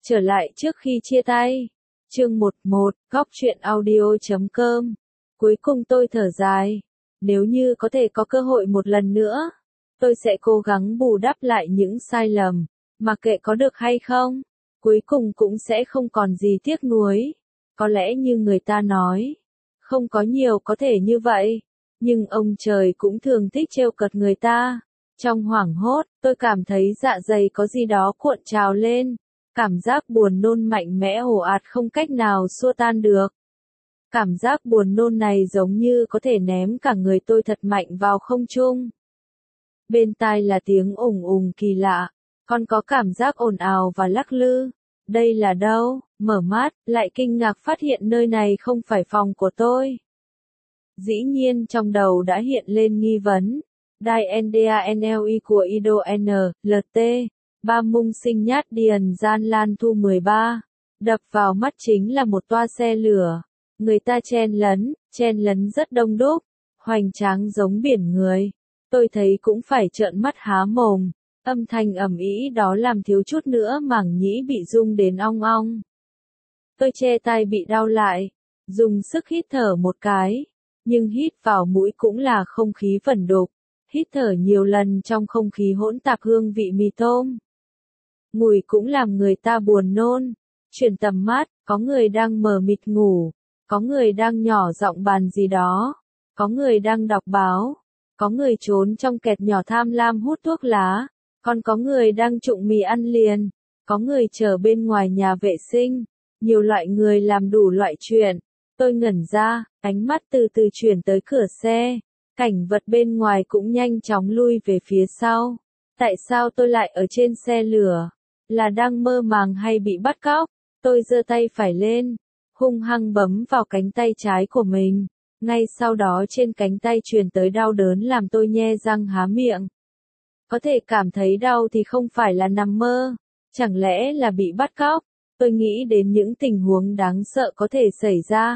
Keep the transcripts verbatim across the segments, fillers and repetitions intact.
Trở lại trước khi chia tay. Chương mười một, góc truyện audio chấm com. Cuối cùng tôi thở dài. Nếu như có thể có cơ hội một lần nữa, tôi sẽ cố gắng bù đắp lại những sai lầm, mặc kệ có được hay không, cuối cùng cũng sẽ không còn gì tiếc nuối. Có lẽ như người ta nói, không có nhiều có thể như vậy, nhưng ông trời cũng thường thích trêu cợt người ta. Trong hoảng hốt, tôi cảm thấy dạ dày có gì đó cuộn trào lên. Cảm giác buồn nôn mạnh mẽ ồ ạt không cách nào xua tan được. Cảm giác buồn nôn này giống như có thể ném cả người tôi thật mạnh vào không trung. Bên tai là tiếng ùng ùng kỳ lạ, còn có cảm giác ồn ào và lắc lư. Đây là đâu? Mở mắt, lại kinh ngạc phát hiện nơi này không phải phòng của tôi. Dĩ nhiên trong đầu đã hiện lên nghi vấn. Đài en đê a en lờ i của Ido N, lờ tê. Ba mung sinh nhát điền gian lan thu mười ba. Đập vào mắt chính là một toa xe lửa. Người ta chen lấn, chen lấn rất đông đúc, hoành tráng giống biển người. Tôi thấy cũng phải trợn mắt há mồm. Âm thanh ầm ĩ đó làm thiếu chút nữa mảng nhĩ bị rung đến ong ong. Tôi che tai bị đau lại, dùng sức hít thở một cái, nhưng hít vào mũi cũng là không khí vẩn đục. Hít thở nhiều lần trong không khí hỗn tạp hương vị mì tôm. Mùi cũng làm người ta buồn nôn. Chuyển tầm mắt, có người đang mờ mịt ngủ, có người đang nhỏ giọng bàn gì đó, có người đang đọc báo, có người trốn trong kẹt nhỏ tham lam hút thuốc lá, còn có người đang trụng mì ăn liền, có người chờ bên ngoài nhà vệ sinh, nhiều loại người làm đủ loại chuyện. Tôi ngẩn ra, ánh mắt từ từ chuyển tới cửa xe, cảnh vật bên ngoài cũng nhanh chóng lui về phía sau. Tại sao tôi lại ở trên xe lửa? Là đang mơ màng hay bị bắt cóc? Tôi giơ tay phải lên, hung hăng bấm vào cánh tay trái của mình. Ngay sau đó trên cánh tay truyền tới đau đớn làm tôi nhe răng há miệng. Có thể cảm thấy đau thì không phải là nằm mơ, chẳng lẽ là bị bắt cóc? Tôi nghĩ đến những tình huống đáng sợ có thể xảy ra.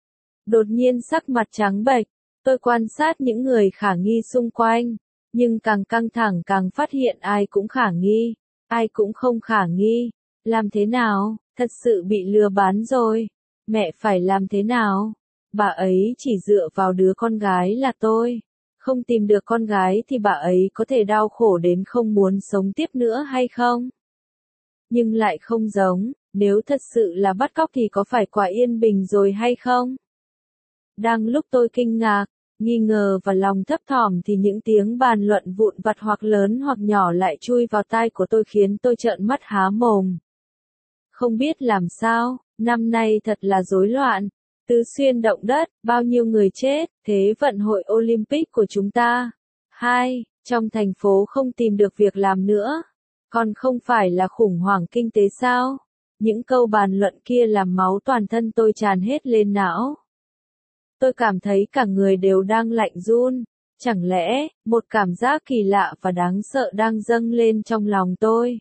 Đột nhiên sắc mặt trắng bệch, tôi quan sát những người khả nghi xung quanh, nhưng càng căng thẳng càng phát hiện ai cũng khả nghi, ai cũng không khả nghi. Làm thế nào? Thật sự bị lừa bán rồi. Mẹ phải làm thế nào? Bà ấy chỉ dựa vào đứa con gái là tôi. Không tìm được con gái thì bà ấy có thể đau khổ đến không muốn sống tiếp nữa hay không? Nhưng lại không giống, nếu thật sự là bắt cóc thì có phải quả yên bình rồi hay không? Đang lúc tôi kinh ngạc, nghi ngờ và lòng thấp thỏm thì những tiếng bàn luận vụn vặt hoặc lớn hoặc nhỏ lại chui vào tai của tôi khiến tôi trợn mắt há mồm. Không biết làm sao, năm nay thật là rối loạn. Tứ xuyên động đất, bao nhiêu người chết, thế vận hội Olympic của chúng ta. Hai, trong thành phố không tìm được việc làm nữa. Còn không phải là khủng hoảng kinh tế sao? Những câu bàn luận kia làm máu toàn thân tôi tràn hết lên não. Tôi cảm thấy cả người đều đang lạnh run. Chẳng lẽ, một cảm giác kỳ lạ và đáng sợ đang dâng lên trong lòng tôi.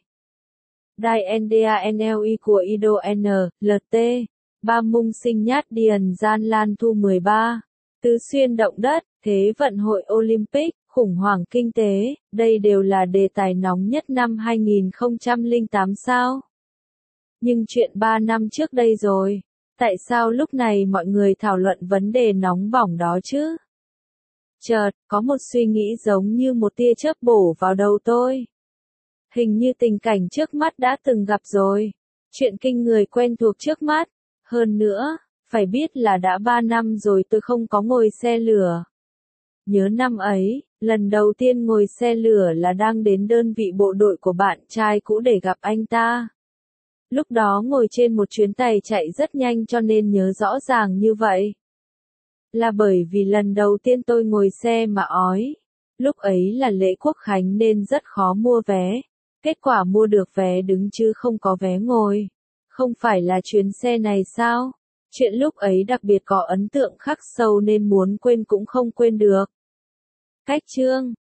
Đài en đê a en lờ i của Ido N, lờ tê. Ba mung sinh nhát điền gian lan thu mười ba. Tứ xuyên động đất, thế vận hội Olympic, khủng hoảng kinh tế, đây đều là đề tài nóng nhất năm hai nghìn không trăm lẻ tám sao? Nhưng chuyện ba năm trước đây rồi, tại sao lúc này mọi người thảo luận vấn đề nóng bỏng đó chứ? Chợt, có một suy nghĩ giống như một tia chớp bổ vào đầu tôi. Hình như tình cảnh trước mắt đã từng gặp rồi. Chuyện kinh người quen thuộc trước mắt. Hơn nữa, phải biết là đã ba năm rồi tôi không có ngồi xe lửa. Nhớ năm ấy, lần đầu tiên ngồi xe lửa là đang đến đơn vị bộ đội của bạn trai cũ để gặp anh ta. Lúc đó ngồi trên một chuyến tàu chạy rất nhanh cho nên nhớ rõ ràng như vậy. Là bởi vì lần đầu tiên tôi ngồi xe mà ói. Lúc ấy là lễ quốc khánh nên rất khó mua vé. Kết quả mua được vé đứng chứ không có vé ngồi. Không phải là chuyến xe này sao? Chuyện lúc ấy đặc biệt có ấn tượng khắc sâu nên muốn quên cũng không quên được. Cách chương